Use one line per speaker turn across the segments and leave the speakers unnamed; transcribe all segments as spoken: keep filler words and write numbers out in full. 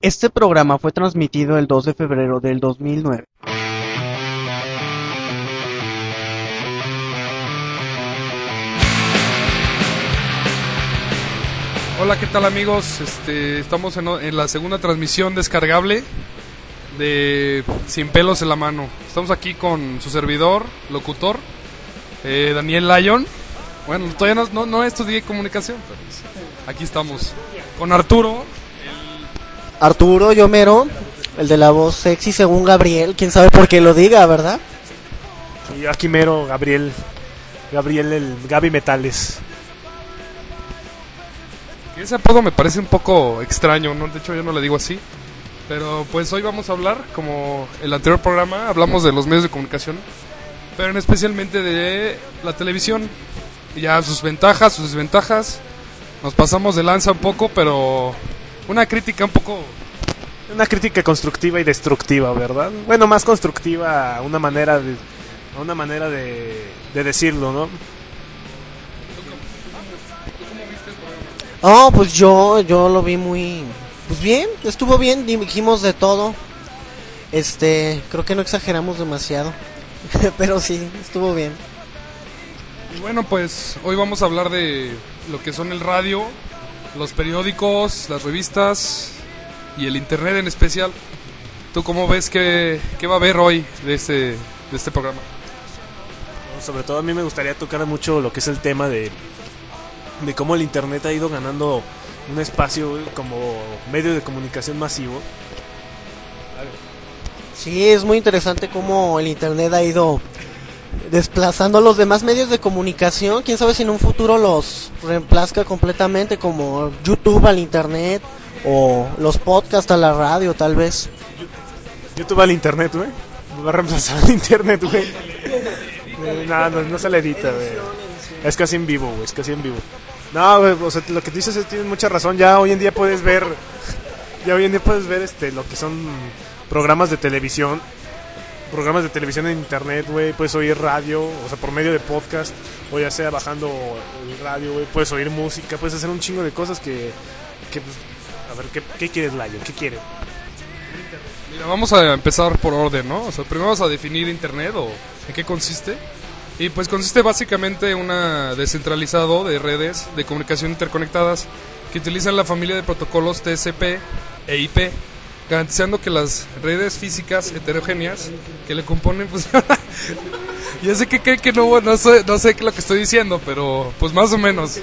Este programa fue transmitido el dos de febrero del dos mil nueve.
Hola, ¿qué tal amigos? Este, estamos en, en la segunda transmisión descargable de Sin Pelos en la Mano. Estamos aquí con su servidor, locutor, eh, Daniel Lyon. Bueno, todavía no, no, no estudié comunicación, pero aquí estamos. Con Arturo.
El... Arturo, yo mero, el de la voz sexy según Gabriel. Quién sabe por qué lo diga, ¿verdad?
Y aquí mero, Gabriel. Gabriel, el Gaby Metales.
Ese apodo me parece un poco extraño, ¿no? De hecho yo no le digo así. Pero pues hoy vamos a hablar, como el anterior programa, hablamos de los medios de comunicación, pero en especialmente de la televisión. Ya sus ventajas, sus desventajas. Nos pasamos de lanza un poco, pero una crítica un poco...
Una crítica constructiva y destructiva, ¿verdad? Bueno, más constructiva a una manera de, a una manera de, de decirlo, ¿no?
Oh, pues yo, yo lo vi muy, pues bien, estuvo bien, dijimos de todo. Este, creo que no exageramos demasiado, pero sí, estuvo bien.
Y bueno, pues hoy vamos a hablar de lo que son el radio, los periódicos, las revistas y el internet en especial. ¿Tú cómo ves que, que va a haber hoy de este, de este programa?
Sobre todo a mí me gustaría tocar mucho lo que es el tema de... de cómo el internet ha ido ganando un espacio como medio de comunicación masivo.
Sí, es muy interesante cómo el internet ha ido desplazando a los demás medios de comunicación. Quién sabe si en un futuro los reemplazca completamente, como YouTube al internet o los podcasts a la radio, tal vez.
YouTube al internet, güey. Va a reemplazar al internet, güey. No, no, no se le edita, güey. Es casi en vivo, güey, es casi en vivo. No, güey, o sea, lo que dices es, tienes mucha razón. Ya hoy en día puedes ver, ya hoy en día puedes ver este, lo que son programas de televisión, programas de televisión en internet, güey. Puedes oír radio, o sea, por medio de podcast, o ya sea bajando el radio, güey. Puedes oír música, puedes hacer un chingo de cosas que, que pues, a ver, ¿qué, qué quieres, Layo? ¿Qué quieres?
Mira, vamos a empezar por orden, ¿no? O sea, primero vamos a definir internet o en qué consiste. Y pues consiste básicamente en una descentralizado de redes de comunicación interconectadas que utilizan la familia de protocolos T C P e I P, garantizando que las redes físicas heterogéneas que le componen, pues yo sé que creen que no, no sé, no sé qué es lo que estoy diciendo, pero pues más o menos.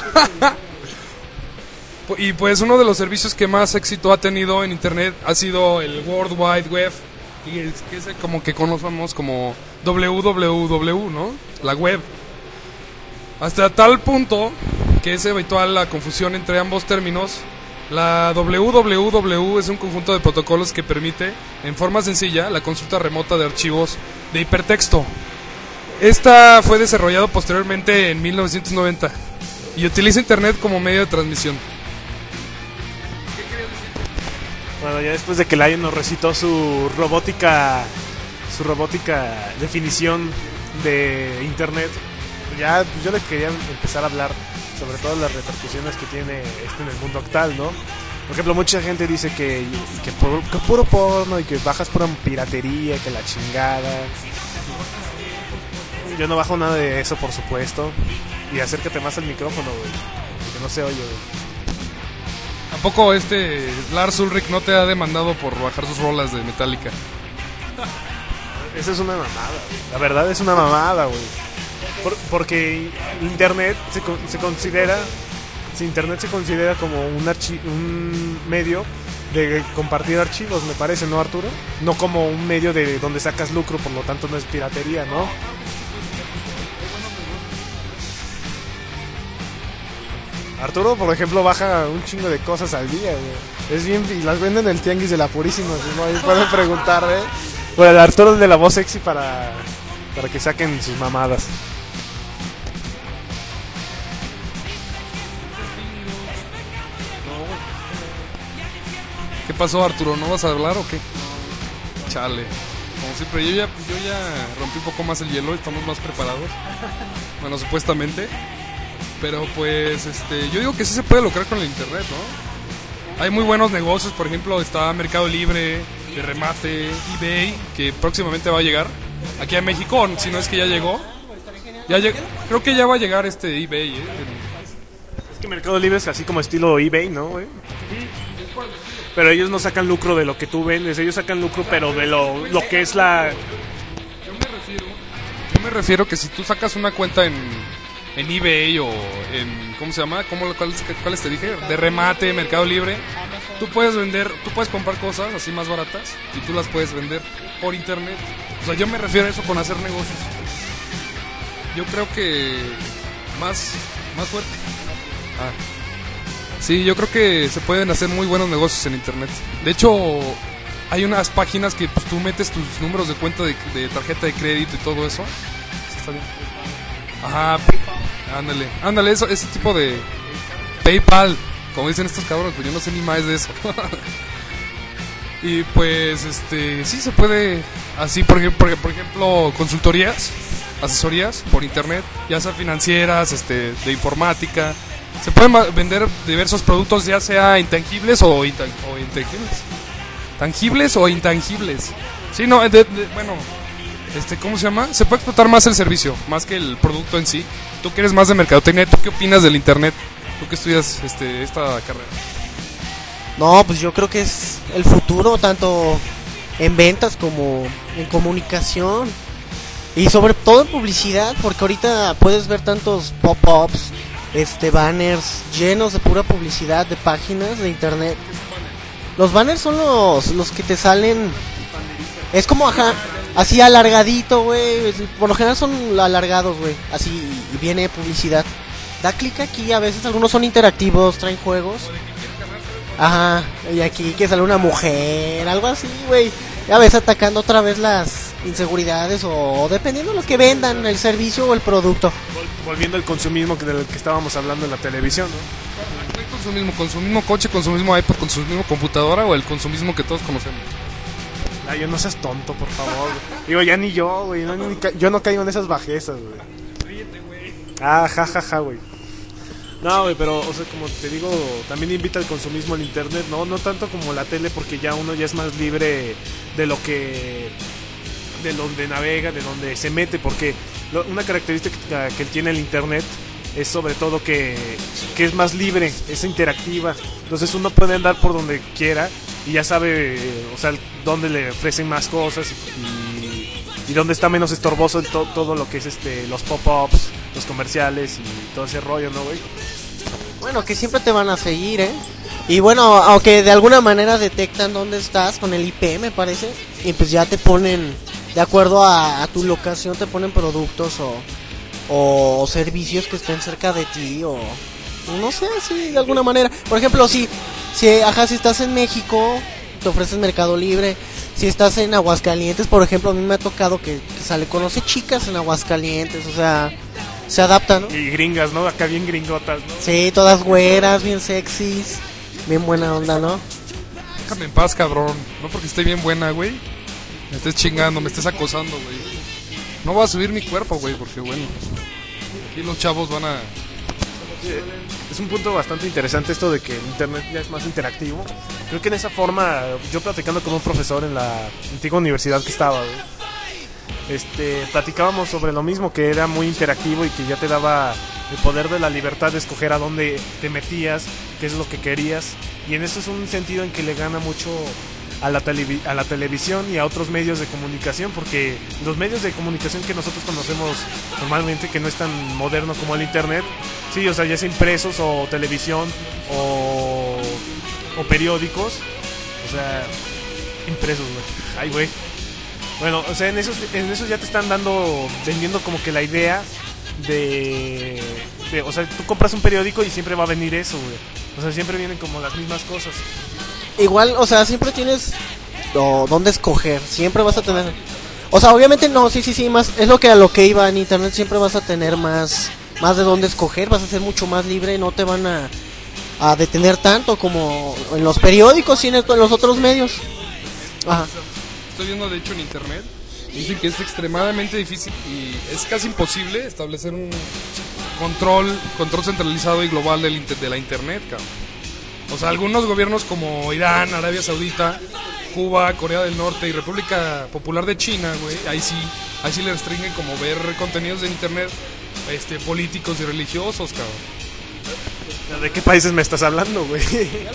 Y pues uno de los servicios que más éxito ha tenido en internet ha sido el World Wide Web, que es, que es como que conocemos como doble u doble u doble u, ¿no? La web. Hasta tal punto que es habitual la confusión entre ambos términos. La doble u doble u doble u es un conjunto de protocolos que permite, en forma sencilla, la consulta remota de archivos de hipertexto. Esta fue desarrollado posteriormente en mil novecientos noventa y utiliza internet como medio de transmisión.
Bueno, ya después de que Lion nos recitó su robótica, su robótica definición de internet, ya pues yo le quería empezar a hablar sobre todas las repercusiones que tiene esto en el mundo actual, ¿no? Por ejemplo, mucha gente dice que, que, puro, que puro porno y que bajas pura piratería, que la chingada. Yo no bajo nada de eso, por supuesto. Y acércate más al micrófono, güey, que no se oye, güey.
¿Tampoco este Lars Ulrich no te ha demandado por bajar sus rolas de Metallica?
Esa es una mamada, güey. La verdad es una mamada, güey. Por, porque internet se, se considera, si internet se considera como un, archi, un medio de compartir archivos, me parece, ¿no, Arturo? No como un medio de donde sacas lucro, por lo tanto no es piratería, ¿no? Arturo, por ejemplo, baja un chingo de cosas al día, güey. Es bien, y las venden en el tianguis de la Purísima, ¿no? Ahí pueden preguntar, ¿eh? Por el Arturo de la voz sexy para, para que saquen sus mamadas.
¿Qué pasó, Arturo? ¿No vas a hablar o qué? Chale. Como siempre, yo ya, yo ya rompí un poco más el hielo, estamos más preparados. Bueno, supuestamente. Pero pues, este, yo digo que sí se puede lograr con el internet, ¿no? hay muy buenos negocios, por ejemplo, está Mercado Libre, de remate, eBay, que próximamente va a llegar aquí a México, si no es que ya llegó. Ya lleg- creo que ya va a llegar este eBay, ¿eh?
Es que Mercado Libre es así como estilo eBay, ¿no, güey? Pero ellos no sacan lucro de lo que tú vendes, ellos sacan lucro pero de lo, lo que es la...
Yo me refiero, yo me refiero que si tú sacas una cuenta en, en eBay o en, ¿cómo se llama? ¿Cómo, cuáles, ¿Cuáles te dije? De remate, Mercado Libre, tú puedes vender, tú puedes comprar cosas así más baratas y tú las puedes vender por internet. O sea, yo me refiero a eso con hacer negocios. Yo creo que más, más fuerte. Ah. Sí, yo creo que se pueden hacer muy buenos negocios en internet. De hecho, hay unas páginas que pues, tú metes tus números de cuenta de, de tarjeta de crédito y todo eso. Sí, está bien. Ajá, ándale, ándale, eso, ese tipo de PayPal, como dicen estos cabrones, pues yo no sé ni más de eso. Y pues, este, sí se puede, así por ejemplo, por ejemplo, consultorías, asesorías por internet, ya sea financieras, este, de informática. Se pueden vender diversos productos, ya sea intangibles o, intan- o intangibles. Tangibles o intangibles. Sí, no, de, de, bueno, este, ¿cómo se llama? Se puede explotar más el servicio, más que el producto en sí. Tú que eres más de mercadotecnia, ¿tú qué opinas del internet? Tú que estudias este, esta carrera.
No, pues yo creo que es el futuro, tanto en ventas como en comunicación. Y sobre todo en publicidad, porque ahorita puedes ver tantos pop-ups, este banners llenos de pura publicidad de páginas de internet. Los banners son los los que te salen, es como ajá, así alargadito, güey. Por lo general son alargados, güey. Así y viene publicidad. Da clic aquí, a veces algunos son interactivos, traen juegos. Ajá, y aquí que sale una mujer, algo así, güey. Ya ves atacando otra vez las inseguridades o dependiendo de lo que vendan, el servicio o el producto.
Volviendo al consumismo que del que estábamos hablando en la televisión, ¿no?
¿El consumismo con su mismo coche, con su mismo iPad, con su mismo computadora o el consumismo que todos conocemos?
Ay, yo no seas tonto, por favor. Digo, ya ni yo, güey. No, ni ca- yo no caigo en esas bajezas, güey.
Ríete, güey.
Ah, ja, ja, ja, güey. No, güey, pero, o sea, como te digo, también invita al consumismo al internet, ¿no? No tanto como la tele, porque ya uno ya es más libre de lo que... de donde navega, de donde se mete, porque lo, una característica que tiene el internet es sobre todo que, que es más libre, es interactiva. Entonces uno puede andar por donde quiera y ya sabe, eh, o sea, dónde le ofrecen más cosas y, y dónde está menos estorboso el to, todo lo que es este los pop-ups, los comerciales y todo ese rollo, ¿no, güey?
Bueno, que siempre te van a seguir, ¿eh? Y bueno, aunque de alguna manera detectan dónde estás con el I P, me parece, y pues ya te ponen, de acuerdo a, a tu locación, te ponen productos o, o servicios que estén cerca de ti o no sé, sí, de alguna manera. Por ejemplo, si, si, ajá, si estás en México, te ofrecen Mercado Libre. Si estás en Aguascalientes, por ejemplo, a mí me ha tocado que, que sale, conoce chicas en Aguascalientes, o sea, se adapta, ¿no?
Y gringas, ¿no? Acá bien gringotas, ¿no?
Sí, todas güeras, bien sexys, bien buena onda, ¿no?
Déjame en paz, cabrón. No porque esté bien buena, güey. Me estés chingando, me estés acosando, güey. No voy a subir mi cuerpo, güey, porque bueno. Aquí los chavos van a...
Es un punto bastante interesante esto de que el internet ya es más interactivo. Creo que en esa forma, yo platicando con un profesor en la antigua universidad que estaba, güey, este, platicábamos sobre lo mismo, que era muy interactivo y que ya te daba el poder de la libertad de escoger a dónde te metías, qué es lo que querías. Y en eso es un sentido en que le gana mucho a la, televi- a la televisión y a otros medios de comunicación, porque los medios de comunicación que nosotros conocemos normalmente, que no es tan moderno como el internet, sí, o sea, ya sea impresos o televisión o, o periódicos, o sea, impresos, güey. Ay, güey. Bueno, o sea, en esos, en esos ya te están dando, vendiendo como que la idea de, de, o sea, tú compras un periódico y siempre va a venir eso, güey. O sea, siempre vienen como las mismas cosas.
Igual, o sea, siempre tienes oh, dónde escoger, siempre vas a tener, o sea, obviamente no, sí, sí, sí, más, es lo que a lo que iba en internet, siempre vas a tener más, más de dónde escoger, vas a ser mucho más libre, no te van a, a detener tanto como en los periódicos y en, el, en los otros medios. Ajá.
Estoy viendo, de hecho, en internet, dicen que es extremadamente difícil y es casi imposible establecer un control control centralizado y global del inter- de la internet, cabrón. O sea, algunos gobiernos como Irán, Arabia Saudita, Cuba, Corea del Norte y República Popular de China, güey, ahí sí, ahí sí le restringen como ver contenidos de internet este, políticos y religiosos, cabrón.
¿De qué países me estás hablando, güey?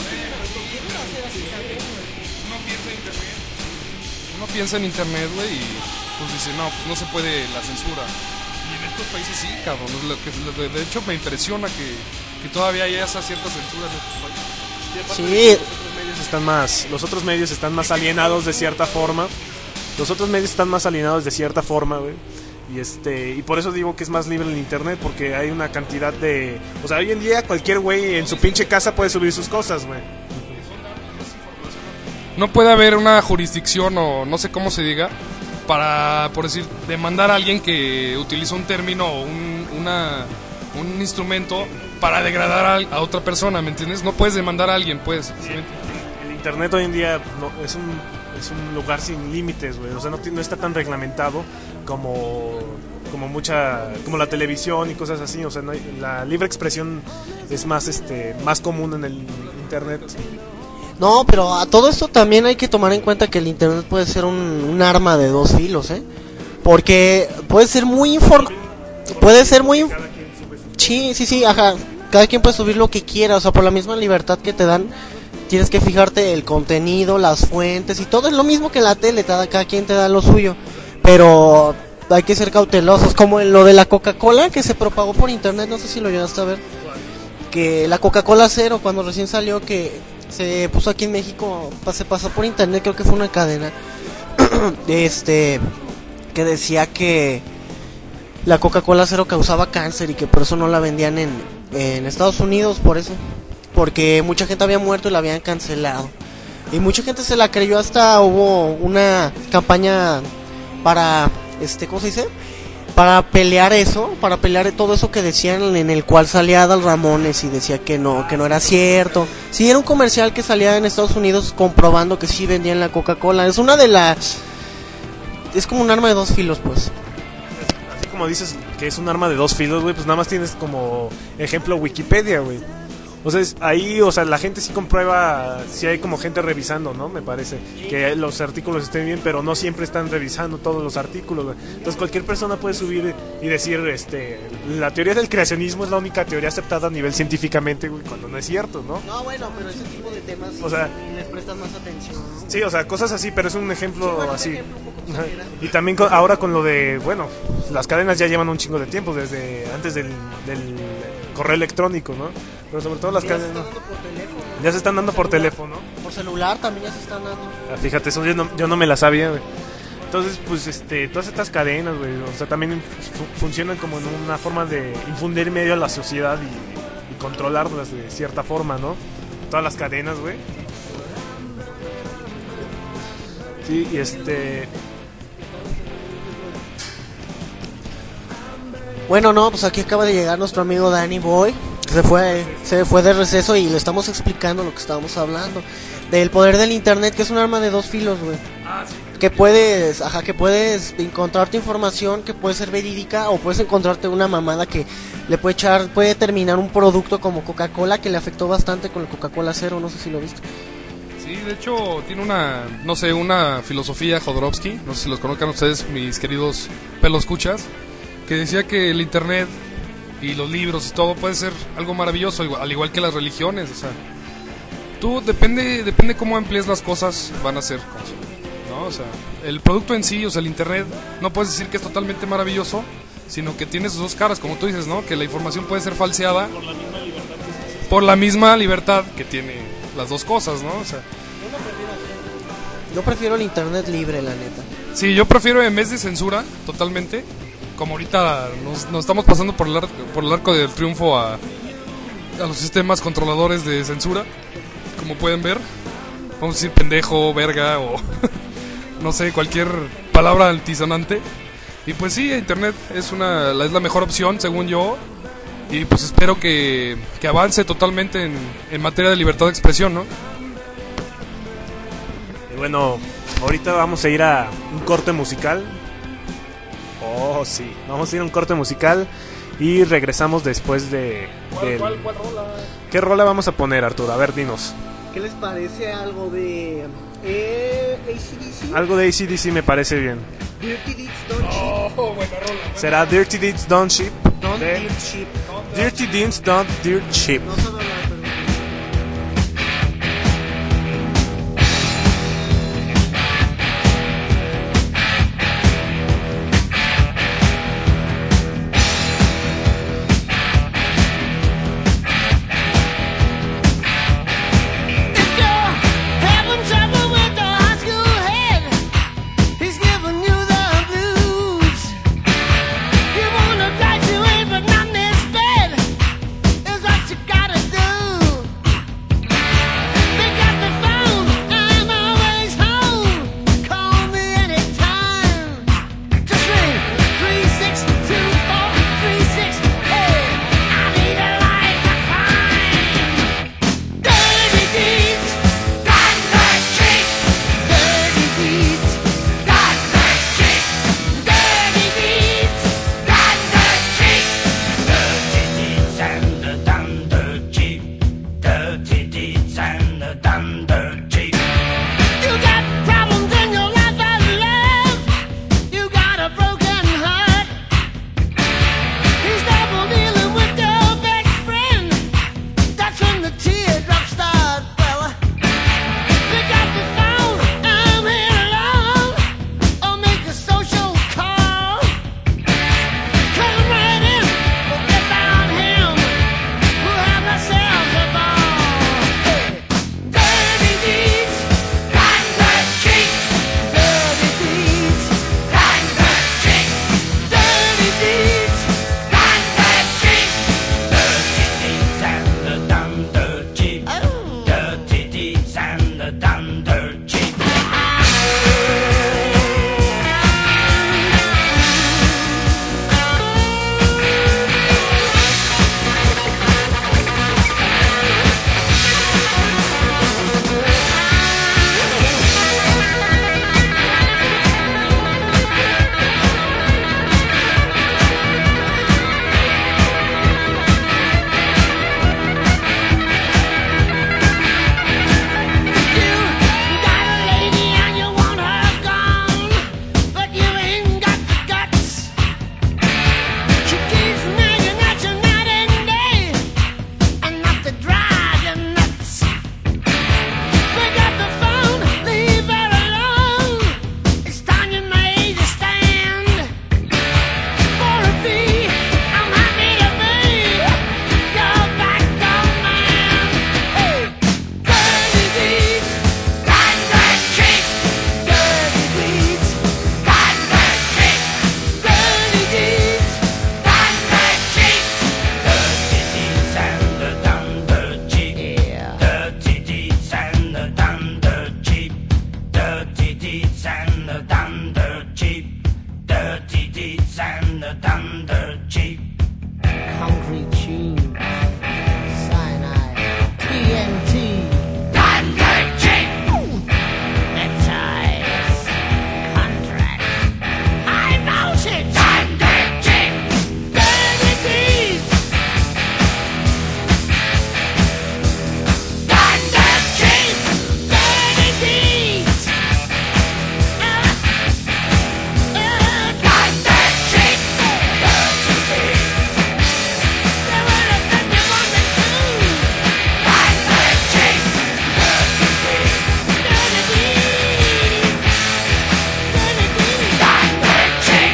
Uno piensa en internet, güey, y pues dice, no, pues no se puede la censura. Y en estos países sí, cabrón. Lo que, lo, de hecho, me impresiona que, que todavía haya esa cierta censura en estos países.
Sí.
Los otros medios están más, los otros medios están más alienados de cierta forma. Los otros medios están más alienados de cierta forma, güey. Y este, y por eso digo que es más libre el internet, porque hay una cantidad de, o sea, hoy en día cualquier güey en su pinche casa puede subir sus cosas, güey.
No puede haber una jurisdicción o no sé cómo se diga para, por decir, demandar a alguien que utiliza un término o un, una, un instrumento para degradar a, a otra persona, ¿me entiendes? No puedes demandar a alguien, pues.
Sí, el, el internet hoy en día no, es un es un lugar sin límites, güey. O sea, no, no está tan reglamentado como como mucha como la televisión y cosas así. O sea, no hay, la libre expresión es más este más común en el internet.
No, pero a todo esto también hay que tomar en cuenta que el internet puede ser un, un arma de dos filos, ¿eh? Porque puede ser muy informa... Puede ser muy... Sí, sí, sí, ajá. Cada quien puede subir lo que quiera, o sea, por la misma libertad que te dan, tienes que fijarte el contenido, las fuentes y todo es lo mismo que en la tele, cada, cada quien te da lo suyo. Pero hay que ser cautelosos, como en lo de la Coca-Cola que se propagó por internet, no sé si lo llegaste a ver. Que la Coca-Cola Cero, cuando recién salió, que se puso aquí en México, se pasó por internet, creo que fue una cadena este que decía que la Coca-Cola Cero causaba cáncer y que por eso no la vendían en, en Estados Unidos, por eso, porque mucha gente había muerto y la habían cancelado y mucha gente se la creyó, hasta hubo una campaña para, este, ¿cómo se dice? Para pelear eso, para pelear todo eso que decían, en el cual salía Adal Ramones y decía que no, que no era cierto. Sí, era un comercial que salía en Estados Unidos comprobando que sí vendían la Coca-Cola. Es una de las... Es como un arma de dos filos, pues.
Así como dices que es un arma de dos filos, güey, pues nada más tienes como ejemplo Wikipedia, güey. O sea, es, ahí, o sea, la gente sí comprueba, sí hay como gente revisando, ¿no? Me parece, que los artículos estén bien, pero no siempre están revisando todos los artículos, güey. Entonces cualquier persona puede subir y decir, este, la teoría del creacionismo es la única teoría aceptada a nivel científicamente, güey, cuando no es cierto, ¿no?
No, bueno, pero ese tipo de temas,
o sea,
les prestas más atención, ¿no?
Sí, o sea, cosas así, pero es un ejemplo, sí, bueno, así.
Ejemplo un poco
Ajá. Y también con, ahora con lo de, bueno, las cadenas ya llevan un chingo de tiempo, desde antes del, del correo electrónico, ¿no? Pero sobre todo las
ya
cadenas...
Se están dando por teléfono, ¿no?
Ya se están dando por teléfono.
Por celular también ya se están dando.
Ah, fíjate, eso yo no, yo no me la sabía, güey. Entonces, pues, este, todas estas cadenas, güey, o sea, también fu- funcionan como en una forma de infundir medio a la sociedad y, y controlarlas de cierta forma, ¿no? Todas las cadenas, güey. Sí, y este...
Bueno, no, pues aquí acaba de llegar nuestro amigo Danny Boy. Se fue, se fue de receso y le estamos explicando lo que estábamos hablando. Del poder del internet, que es un arma de dos filos, güey.
Ah, sí.
Que puedes, ajá, que puedes encontrarte información que puede ser verídica, o puedes encontrarte una mamada que le puede echar, puede terminar un producto como Coca-Cola, que le afectó bastante con el Coca-Cola Cero, no sé si lo viste.
Sí, de hecho tiene una, no sé, una filosofía Jodorowsky, no sé si los conozcan ustedes, mis queridos peloscuchas, que decía que el internet y los libros y todo puede ser algo maravilloso, igual, al igual que las religiones, o sea, tú depende depende cómo emplees las cosas, van a ser cosas, ¿no? O sea, el producto en sí, o sea, el internet, no puedes decir que es totalmente maravilloso, sino que tiene sus dos caras, como tú dices, ¿no? Que la información puede ser falseada por la misma libertad que, por la misma libertad que tiene las dos cosas, ¿no? O sea,
Yo prefiero el internet libre, la neta.
sí, yo prefiero en vez de censura, totalmente, como ahorita nos, nos estamos pasando por el, ar- por el arco del triunfo a, a los sistemas controladores de censura, como pueden ver, vamos a decir pendejo, verga o no sé, cualquier palabra altisonante. Y pues sí, internet es, una, es la mejor opción, según yo, y pues espero que, que avance totalmente en, en materia de libertad de expresión, ¿no?
Y bueno, ahorita vamos a ir a un corte musical. Oh, sí, vamos a ir a un corte musical y regresamos después de...
¿Cuál,
del-
cuál, cuál rola?
¿Qué rola vamos a poner, Arturo? A ver, dinos.
¿Qué les parece algo de eh, A C D C?
Algo de A C D C me parece bien.
Dirty Deeds Don't Cheap.
Oh, buena rola.
Será Dirty Deeds Don't Cheap.
Don't
de-
Dirt Cheap.
Dirty Deeds Don't Dirt Cheap.
No sabe hablar, pero...
If you're having trouble with the high school head, he's giving you the blues. You wanna graduate but not this bad, is what you gotta do. Pick up the phone, I'm always home. Call me anytime. Just ring three six two four three six. Hey, I need a light to find. Dirty deeds, got the cheek. Dirty deeds, got the cheek. Dirty deeds, got the cheek.
Dirty deeds and the thunder cheap. Dirty deeds and the thunder cheap.
You got problems in your life of love. You got a broken heart. He's double dealing with your best friend. That's when the teardrops start, fella. Pick up the phone, I'm here alone. Or make a social call. Come right in, forget about him. We'll have ourselves a ball. Hey, dirty deeds, got the cheek. Dirty deeds, got the cheek. Dirty deeds, got the cheek.
Dirty deeds and the thunder cheap.
Oh.
Dirty deeds and the thunder cheap.
You got a lady and you want her gone, but you ain't got the guts. She keeps nagging at you night and day, enough to drive you nuts. Pick up the phone, leave her alone. It's time you made a stand. For a fee, I'm happy to be your backbone man. Hey, dirty deeds, got the cheek. Dirty deeds, got the cheek. Dirty deeds, got the cheek.
Dirty deeds and the thunder cheap.
Yeah.
Dirty deeds and the thunder cheap. Dirty deeds and the thunder cheap. Dirty deeds and the thunder cheap.
Concrete tubes, cyanide, T N T,
Thunder cheap.
neckties, contracts, high voltage,
Thunder cheap.
dirty deeds,
Thunder cheap.
dirty deeds. Uh, uh,
Thunder cheap.
they were the thing you wanted to.
Thunder cheap.
Dirty deeds, dirty deeds.
Thunder cheap.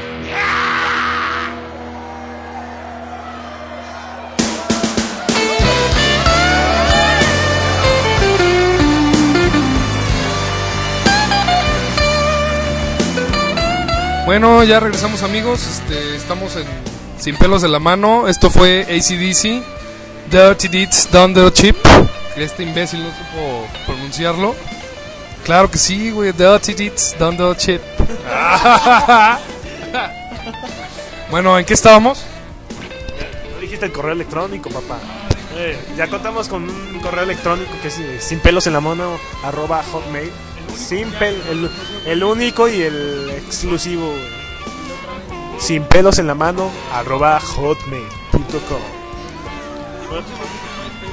Bueno, ya regresamos, amigos. Este, estamos en Sin Pelos de la Mano. Esto fue A C D C, Dirty Deeds Done Dirt Cheap. Que este imbécil no supo pronunciarlo. Claro que sí, güey. Dirty Deeds Done Dirt Cheap. Bueno, ¿en qué estábamos?
No dijiste el correo electrónico, papá. Eh, ya contamos con un correo electrónico que es eh, sin pelos en la mano arroba hotmail. Sin pel, el, el único y el exclusivo. Sin pelos en la mano arroba hotmail punto com.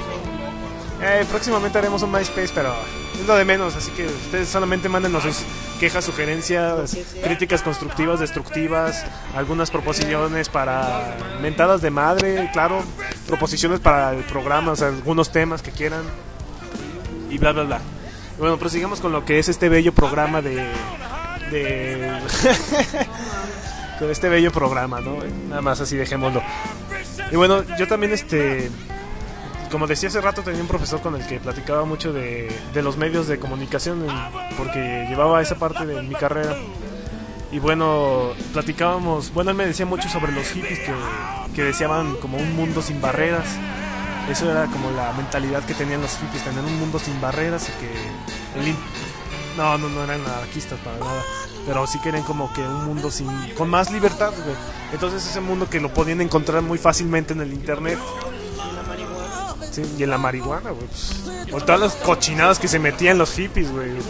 Eh, próximamente haremos un MySpace, pero es lo de menos, así que ustedes solamente mándenos sus quejas, sugerencias, críticas constructivas, destructivas, algunas proposiciones para mentadas de madre, claro, proposiciones para el programa, o sea, algunos temas que quieran y bla bla bla. Bueno, prosigamos con lo que es este bello programa de... de con este bello programa, ¿no? Nada más así dejémoslo. Y bueno, yo también este... como decía hace rato, tenía un profesor con el que platicaba mucho de, de los medios de comunicación, porque llevaba esa parte de mi carrera. Y bueno, platicábamos, bueno, él me decía mucho sobre los hippies que, que deseaban como un mundo sin barreras. Eso era como la mentalidad que tenían los hippies, tener un mundo sin barreras y que... El in... No, no, no eran anarquistas para nada, pero sí querían como que un mundo sin con más libertad, güey. Entonces ese mundo que lo podían encontrar muy fácilmente en el internet. Sí, y en la marihuana, güey. Pues, o todas las cochinadas que se metían los hippies, güey.
De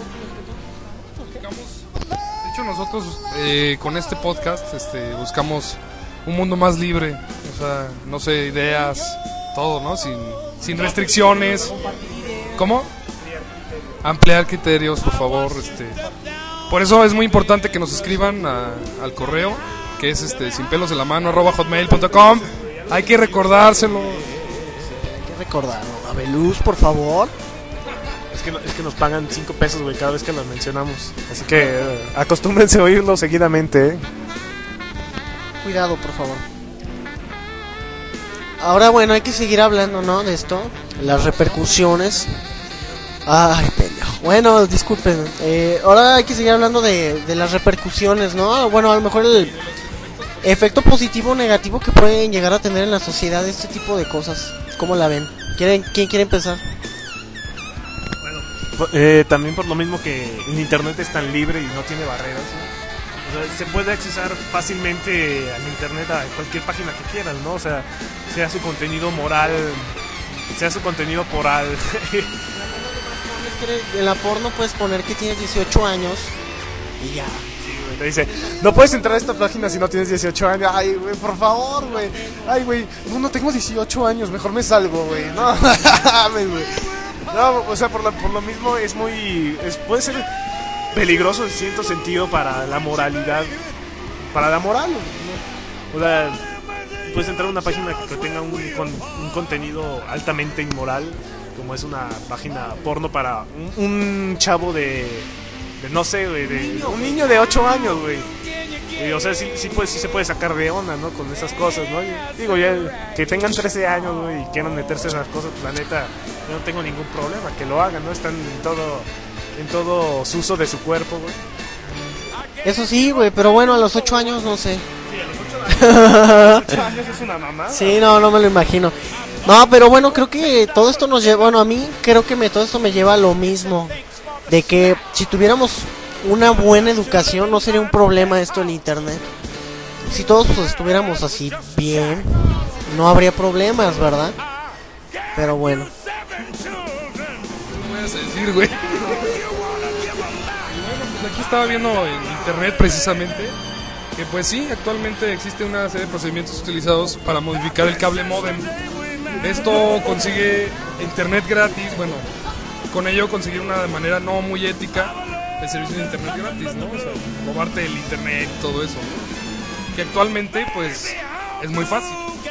hecho, nosotros eh, con este podcast este, buscamos un mundo más libre. O sea, no sé, ideas, todo, ¿no? Sin, sin restricciones. ¿Cómo? Ampliar criterios, por favor. Este. Por eso es muy importante que nos escriban a, al correo, que es este sin pelos en la mano arroba hotmail punto com. Hay que recordárselo.
Recordarlo, Abeluz, por favor.
Es que, no, es que nos pagan cinco pesos, güey, cada vez que los mencionamos. Así que eh, acostúmbrense a oírlo seguidamente, ¿eh?
Cuidado, por favor. Ahora, bueno, hay que seguir hablando, ¿no? De esto, las repercusiones. Ay, pendejo. Bueno, disculpen. Eh, ahora hay que seguir hablando de, de las repercusiones, ¿no? Bueno, a lo mejor el efecto positivo o negativo que pueden llegar a tener en la sociedad este tipo de cosas. ¿Cómo la ven? ¿Quieren, ¿Quién quiere empezar?
Bueno, eh, también por lo mismo que el internet es tan libre y no tiene barreras, ¿no? O sea, se puede accesar fácilmente al internet a cualquier página que quieran, ¿no? O sea, sea su contenido moral, sea su contenido poral.
En la porno puedes poner que tienes dieciocho años y ya.
Te dice, no puedes entrar a esta página si no tienes dieciocho años. Ay, güey, por favor, güey. Ay, güey, no, no tengo dieciocho años, mejor me salgo, güey. No, güey. No, o sea, por lo, por lo mismo es muy... Es, puede ser peligroso en cierto sentido para la moralidad. Para la moral, ¿no? O sea, puedes entrar a una página que tenga un, con, un contenido altamente inmoral, como es una página porno para un, un chavo de... De, no sé, güey, de un niño de ocho años, güey. Y, o sea, sí, sí, pues, sí se puede sacar de onda, ¿no? Con esas cosas, ¿no? Y, digo, ya que tengan trece años, güey, y quieran meterse en esas cosas, pues la neta, yo no tengo ningún problema, que lo hagan, ¿no? Están en todo, en todo su uso de su cuerpo, güey.
Eso sí, güey, pero bueno, a los ocho años no sé.
Sí, a los ocho años, a los ocho años es una mamada.
Sí, no, no me lo imagino. No, pero bueno, creo que todo esto nos lleva, bueno, a mí creo que me, todo esto me lleva a lo mismo. De que si tuviéramos una buena educación no sería un problema esto en internet. Si todos pues, estuviéramos así bien, no habría problemas, ¿verdad? Pero bueno.
¿Qué puedes decir, güey? Bueno, pues aquí estaba viendo en internet precisamente que pues sí, actualmente existe una serie de procedimientos utilizados para modificar el cable módem. Esto consigue internet gratis, bueno, con ello conseguir una de manera no muy ética el servicio de internet gratis, ¿no? O sea, robarte el internet y todo eso, ¿no? Que actualmente, pues, es muy fácil.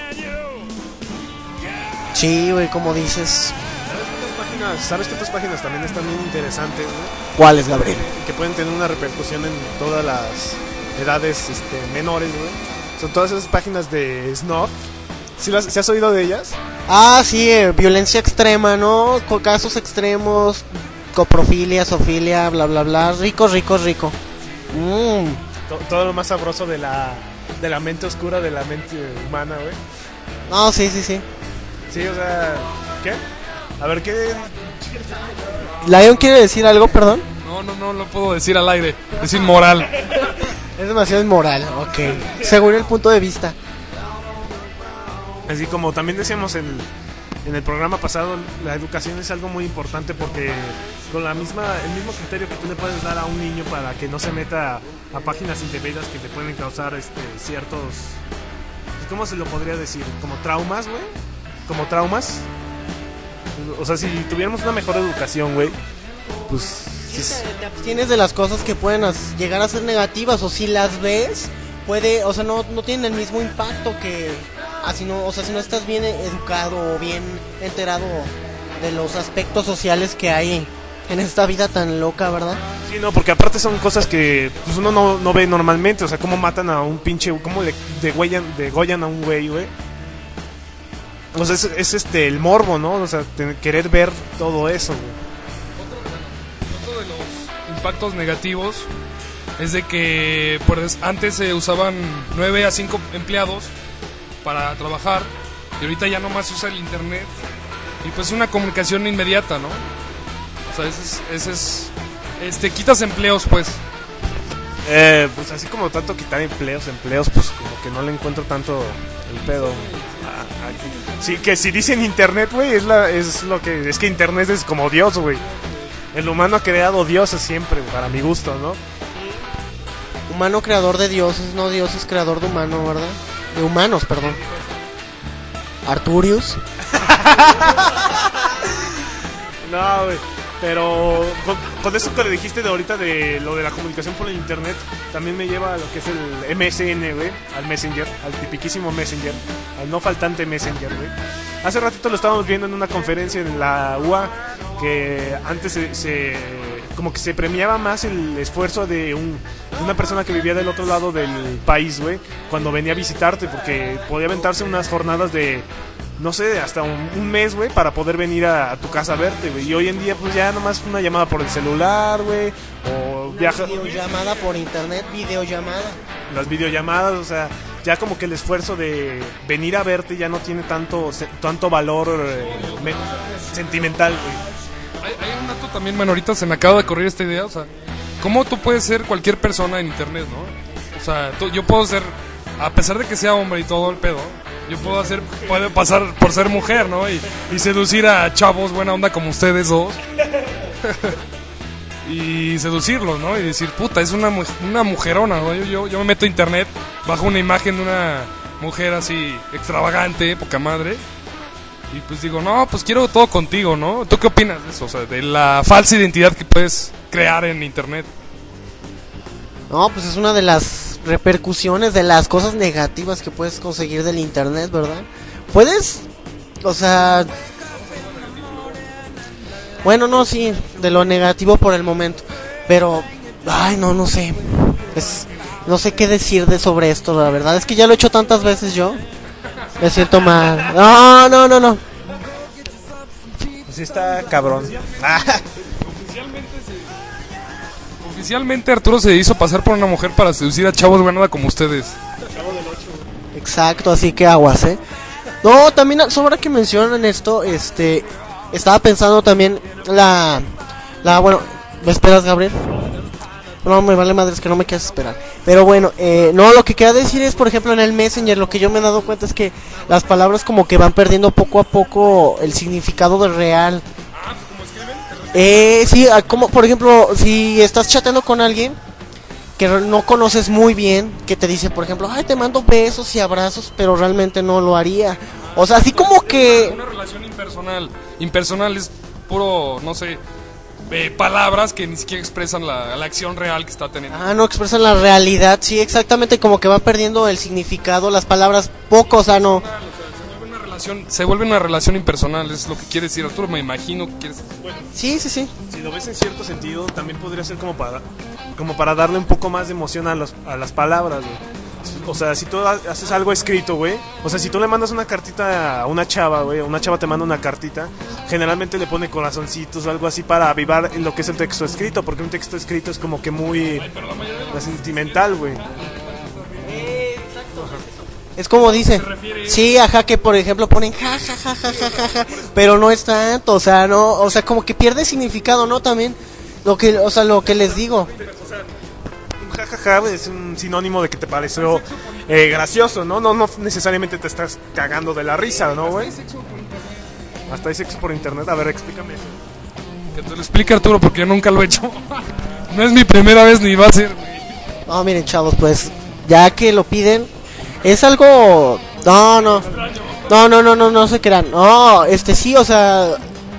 Sí, güey, como dices.
¿Sabes qué otras páginas, ¿sabes qué otras páginas también están bien interesantes, güey?
¿Cuáles, Gabriel?
Que pueden tener una repercusión en todas las edades este, menores, güey. Son todas esas páginas de snuff. ¿Sí, las, ¿sí has oído de ellas?
Ah, sí, eh, violencia extrema, ¿no? Con casos extremos, coprofilia, zoofilia, bla, bla, bla. Rico, rico, rico. Mm.
To- todo lo más sabroso de la, de la mente oscura de la mente humana, güey.
No, sí, sí, sí.
Sí, o sea... ¿Qué? A ver, ¿qué...?
¿Lion quiere decir algo, perdón?
No, no, no lo puedo decir al aire. Es inmoral.
Es demasiado inmoral, ok. Según el punto de vista.
Así como también decíamos en, en el programa pasado, la educación es algo muy importante porque con la misma el mismo criterio que tú le puedes dar a un niño para que no se meta a páginas indebidas que te pueden causar este ciertos... ¿Cómo se lo podría decir? ¿Como traumas, güey? ¿Como traumas? o sea, si tuviéramos una mejor educación, güey, pues... sí es-
Te abstienes de las cosas que pueden as- llegar a ser negativas, o si las ves, puede, o sea, no, no tienen el mismo impacto que así no, o sea, si no estás bien educado o bien enterado de los aspectos sociales que hay en esta vida tan loca, ¿verdad?
Sí, no, porque aparte son cosas que pues, uno no, no ve normalmente. O sea, cómo matan a un pinche... Cómo le degüellan, degollan a un güey, güey. O sea, es, es este el morbo, ¿no? O sea, te- querer ver todo eso, güey.
Otro de los impactos negativos es de que pues, antes se usaban nueve a cinco empleados para trabajar y ahorita ya nomás se usa el internet y pues una comunicación inmediata, ¿no? O sea, ese es, ese es este, quitas empleos pues.
Eh, pues así como tanto quitar empleos, empleos, pues como que no le encuentro tanto el pedo. Ah, aquí. Sí, que si dicen internet, güey, es, la, es lo que... Es que internet es como Dios, güey. El humano ha creado dioses siempre, para mi gusto, ¿no?
Humano creador de dioses, no dioses creador de humano, ¿verdad? De humanos, perdón. Arturius.
No, güey. Pero con, con eso que le dijiste de ahorita de lo de la comunicación por el internet, también me lleva a lo que es el M S N, güey, al Messenger, al tipiquísimo Messenger, al no faltante Messenger, güey. Hace ratito lo estábamos viendo en una conferencia en la U A, que antes se, se- como que se premiaba más el esfuerzo de, un, de una persona que vivía del otro lado del país, güey, cuando venía a visitarte, porque podía aventarse unas jornadas de... no sé, hasta un, un mes, güey, para poder venir a, a tu casa a verte, güey. Y hoy en día, pues ya nomás una llamada por el celular, güey. O viaja.
Videollamada por internet, videollamada.
Las videollamadas, o sea, ya como que el esfuerzo de venir a verte ya no tiene tanto se- tanto valor eh, me- sentimental, güey.
Hay, hay un dato también, bueno, ahorita se me acaba de correr esta idea, o sea, ¿cómo tú puedes ser cualquier persona en internet, no? O sea, tú- yo puedo ser, a pesar de que sea hombre y todo el pedo, yo puedo hacer, puedo pasar por ser mujer, ¿no? Y, y seducir a chavos buena onda como ustedes dos. Y seducirlos, ¿no? Y decir, puta, es una, mu- una mujerona, ¿no? Yo, yo, yo me meto a internet, bajo una imagen de una mujer así extravagante, poca madre. Y pues digo, no, pues quiero todo contigo, ¿no? ¿Tú qué opinas de eso? O sea, de la falsa identidad que puedes crear en internet.
No, pues es una de las repercusiones, de las cosas negativas que puedes conseguir del internet, ¿verdad? Puedes, o sea... Bueno, no, sí, de lo negativo por el momento. Pero, ay, no, no sé. Es, no sé qué decir de sobre esto, la verdad. Es que ya lo he hecho tantas veces yo. Me siento mal. No, no, no, no.
Pues sí está cabrón. Ah,
Oficialmente Arturo se hizo pasar por una mujer para seducir a chavos buena onda como ustedes.
Exacto, así que aguas, ¿eh? No, también sobre que mencionan esto, este, estaba pensando también la, la, bueno, ¿me esperas, Gabriel? No, me vale madres que no me quieras esperar. Pero bueno, eh, no, lo que quería decir es, por ejemplo, en el Messenger, lo que yo me he dado cuenta es que las palabras como que van perdiendo poco a poco el significado de real. Eh, sí, ah, como, por ejemplo, si estás chateando con alguien que no conoces muy bien, que te dice, por ejemplo, ay, te mando besos y abrazos, pero realmente no lo haría. O sea, así como que...
Una relación impersonal. Impersonal es puro, no sé, eh, palabras que ni siquiera expresan la, la acción real que está teniendo.
Ah, no expresan la realidad, sí, exactamente, como que van perdiendo el significado, las palabras poco, o sea, no...
Se vuelve una relación, se vuelve una relación impersonal, es lo que quiere decir Arturo, me imagino que quieres...
Sí, sí, sí.
si lo ves en cierto sentido, también podría ser como para como para darle un poco más de emoción a, los, a las palabras, güey. O sea, si tú ha- haces algo escrito, güey. O sea, si tú le mandas una cartita a una chava, güey. Una chava te manda una cartita. Generalmente le pone corazoncitos o algo así para avivar lo que es el texto escrito. Porque un texto escrito es como que muy sentimental, güey.
Es como dice, sí, ajá, que por ejemplo ponen ja, ja, ja, ja, ja, ja, ja, pero no es tanto, o sea, no, o sea, como que pierde significado, ¿no? También, lo que, o sea, lo que les digo.
Un jajaja es un sinónimo de que te pareció eh, gracioso, ¿no? ¿no? No necesariamente te estás cagando de la risa, ¿no, güey? Hasta hay sexo por internet. A ver, explícame eso.
Que te lo explique Arturo porque yo nunca lo he hecho. No es mi primera vez ni va a ser, güey.
No, miren, chavos, pues, ya que lo piden, es algo, no, no, no, no, no, no, no se crean, no, este sí, o sea,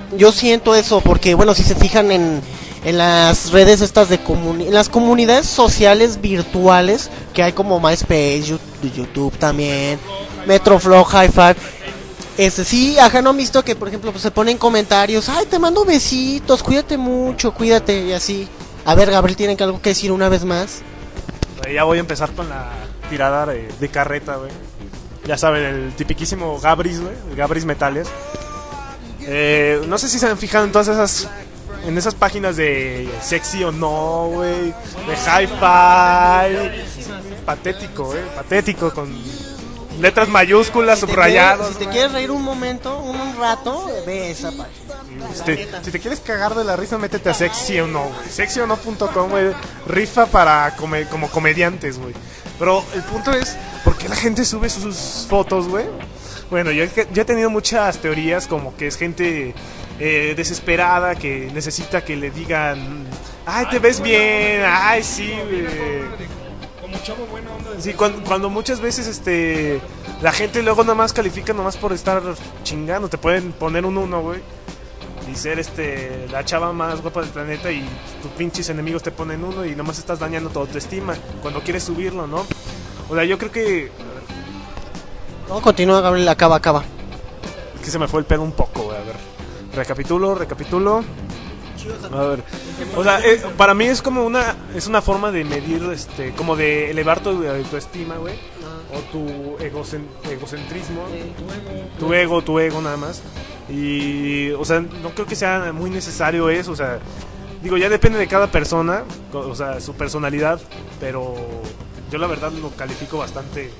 yo siento eso porque, bueno, si se fijan en, en las redes estas de comuni- en las comunidades sociales virtuales que hay como MySpace, YouTube, YouTube también, Metroflow, High Five. Este, sí, ajá, no han visto que, por ejemplo, pues, se ponen comentarios, ay, te mando besitos, cuídate mucho, cuídate, y así. A ver, Gabriel, ¿tienen algo que decir una vez más?
Eh, Ya voy a empezar con la tirada de, de carreta, güey. Ya saben, el tipiquísimo Gabris, güey, el Gabris Metales. Eh, no sé si se han fijado en todas esas, en esas páginas de sexy o no, güey, de hi-fi. Patético, güey, patético, con letras mayúsculas,
Si te
subrayados.
quieres- Si te
güey.
quieres reír un momento, un rato, ve esa página.
Si te, si te quieres cagar de la risa, métete a sexy o no, güey. sexy o no punto com, güey. Rifa para come- como comediantes, güey. Pero el punto es, ¿por qué la gente sube sus fotos, güey? Bueno, yo, he- yo he tenido muchas teorías, como que es gente eh, desesperada que necesita que le digan, ay, te ves bien, ay, sí, güey.
Como chavo buena onda.
Sí, cuando, cuando muchas veces este la gente luego nada más califica nomás por estar chingando, te pueden poner un uno, güey, y ser este la chava más guapa del planeta y tus pinches enemigos te ponen uno y nomás estás dañando tu autoestima cuando quieres subirlo, ¿no? O sea, yo creo que
No, continúa, Gabriel, acaba, acaba.
que se me fue el pedo un poco, güey, a ver. Recapitulo, recapitulo. A ver. O sea, eh, para mí es como una es una forma de medir este como de elevar tu autoestima, güey, o tu egocen- egocentrismo, tu ego, tu ego nada más. Y o sea, no creo que sea muy necesario eso, o sea, digo, ya depende de cada persona, co- o sea, su personalidad, pero yo la verdad lo califico bastante.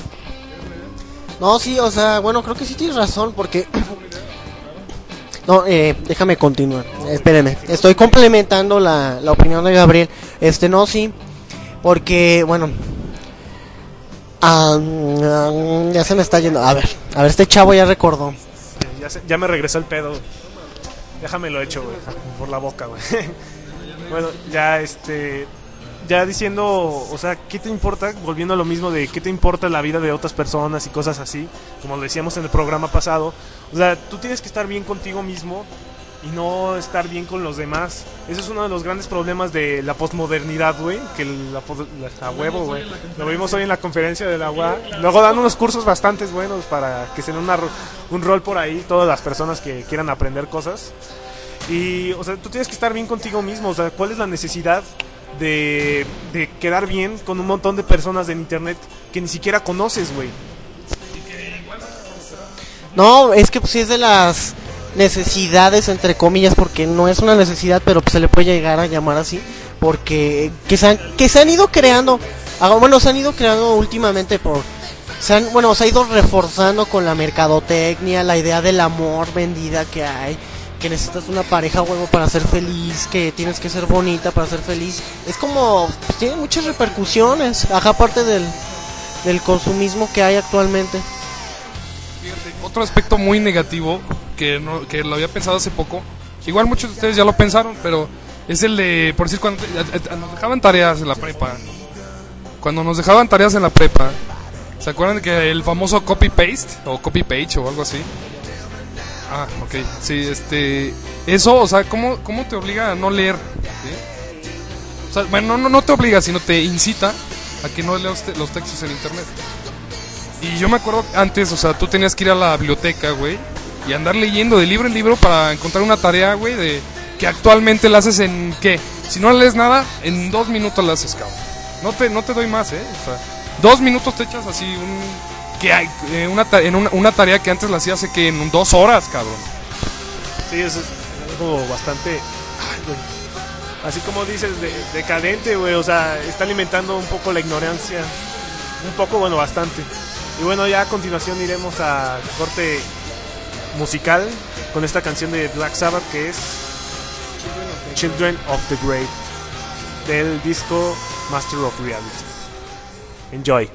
No, sí, o sea, bueno, creo que sí tienes razón, porque... No, eh, déjame continuar, espéreme, estoy complementando la, la opinión de Gabriel. Este, no, sí, porque, bueno... ah, ah, ya se me está yendo, a ver, a ver, este chavo ya recordó.
Eh, Ya, se- ya me regresó el pedo. Déjame lo hecho, güey. Por la boca, güey. Bueno, ya este. Ya diciendo, o sea, ¿qué te importa? Volviendo a lo mismo de qué te importa la vida de otras personas y cosas así, como lo decíamos en el programa pasado. O sea, tú tienes que estar bien contigo mismo y no estar bien con los demás. Ese es uno de los grandes problemas de la posmodernidad, güey. Que la, pos- la- a huevo, güey. Lo vimos hoy en la conferencia de la U A. Luego dan unos cursos bastante buenos para que se den una ro- un rol por ahí todas las personas que quieran aprender cosas. Y, o sea, tú tienes que estar bien contigo mismo. O sea, ¿cuál es la necesidad de, de quedar bien con un montón de personas en internet que ni siquiera conoces, güey?
No, es que pues sí es de las necesidades, entre comillas, porque no es una necesidad, pero pues, se le puede llegar a llamar así, porque que se han, que se han ido creando, ah, bueno, se han ido creando últimamente por, se han, bueno, se ha ido reforzando con la mercadotecnia, la idea del amor vendida que hay, que necesitas una pareja huevo para ser feliz, que tienes que ser bonita para ser feliz. Es como, pues, tiene muchas repercusiones, ajá, aparte del, del consumismo que hay actualmente.
Fíjate, otro aspecto muy negativo que, no, que lo había pensado hace poco, igual muchos de ustedes ya lo pensaron, pero es el de, por decir, cuando te- a- a- nos dejaban tareas en la prepa, cuando nos dejaban tareas en la prepa, ¿se acuerdan que el famoso copy-paste o copy-page o algo así? Ah, ok, sí, este, eso, o sea, ¿cómo, cómo te obliga a no leer? ¿Sí? O sea, bueno, no, no, no te obliga, sino te incita a que no leas te- los textos en internet. Y yo me acuerdo antes, o sea, tú tenías que ir a la biblioteca, güey, y andar leyendo de libro en libro para encontrar una tarea, güey, de que actualmente la haces en, ¿qué? Si no lees nada, en dos minutos la haces, cabrón. No te, no te doy más, ¿eh? O sea, dos minutos te echas así un... que hay, eh, una, ta- en una, una tarea que antes la hacía hace que en dos horas, cabrón.
Sí, eso es algo bastante... ay, güey. Así como dices, de- decadente, güey. O sea, está alimentando un poco la ignorancia. Un poco, bueno, bastante. Y bueno, ya a continuación iremos a corte musical con esta canción de Black Sabbath que es Children of the Grave, del disco Master of Reality. Enjoy.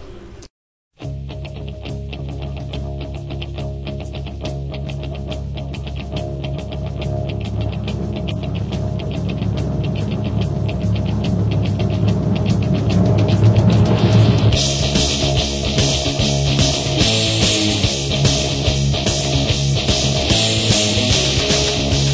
Children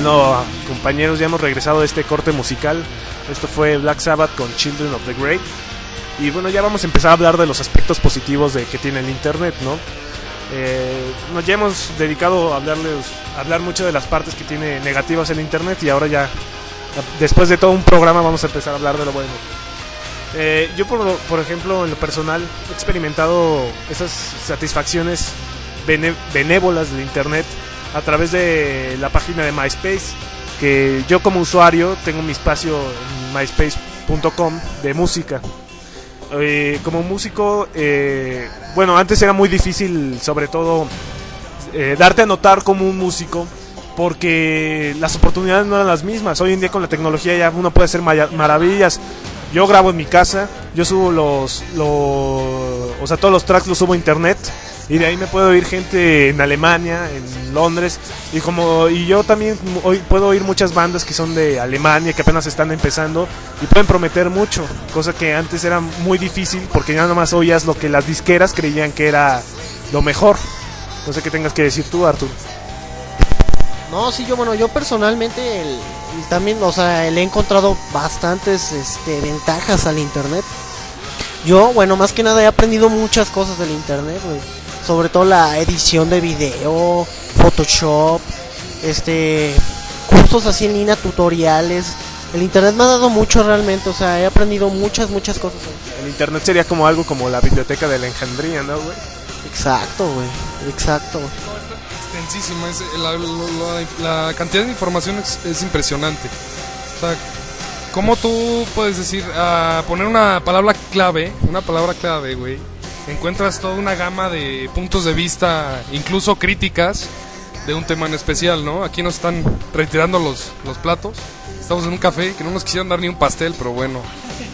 Bueno, compañeros, ya hemos regresado de este corte musical. Esto fue Black Sabbath con Children of the Grave. Y bueno, ya vamos a empezar a hablar de los aspectos positivos de que tiene el internet, ¿no? Eh, nos ya hemos dedicado a hablarles, a hablar mucho de las partes que tiene negativas el internet, y ahora ya, después de todo un programa, vamos a empezar a hablar de lo bueno. Eh, yo, por, por ejemplo, en lo personal, he experimentado esas satisfacciones bene, benévolas del internet a través de la página de MySpace, que yo como usuario tengo mi espacio en myspace punto com de música. Eh, como músico, eh, bueno, antes era muy difícil, sobre todo, eh, darte a notar como un músico, porque las oportunidades no eran las mismas. Hoy en día con la tecnología ya uno puede hacer maya- maravillas. Yo grabo en mi casa, yo subo los, los, o sea, todos los tracks los subo a internet, y de ahí me puedo oír gente en Alemania, en Londres, y como y yo también hoy puedo oír muchas bandas que son de Alemania, que apenas están empezando y pueden prometer mucho, cosa que antes era muy difícil porque ya nomás oías lo que las disqueras creían que era lo mejor. No sé qué tengas que decir tú, Artur.
No, sí, yo, bueno, yo personalmente el, el también, o sea, le he encontrado bastantes este, ventajas al internet. Yo, bueno, más que nada he aprendido muchas cosas del internet, güey. Sobre todo la edición de video, Photoshop, este, cursos así en línea, tutoriales. El internet me ha dado mucho realmente, o sea, he aprendido muchas, muchas cosas.
El internet sería como algo como la biblioteca de la enjandría, ¿no, güey?
Exacto, güey, exacto.
Extensísima, es, la, la, la cantidad de información es, es impresionante. O sea, ¿cómo tú puedes decir, uh, poner una palabra clave, una palabra clave, güey? Encuentras toda una gama de puntos de vista, incluso críticas, de un tema en especial, ¿no? Aquí nos están retirando los, los platos. Estamos en un café que no nos quisieron dar ni un pastel, pero bueno.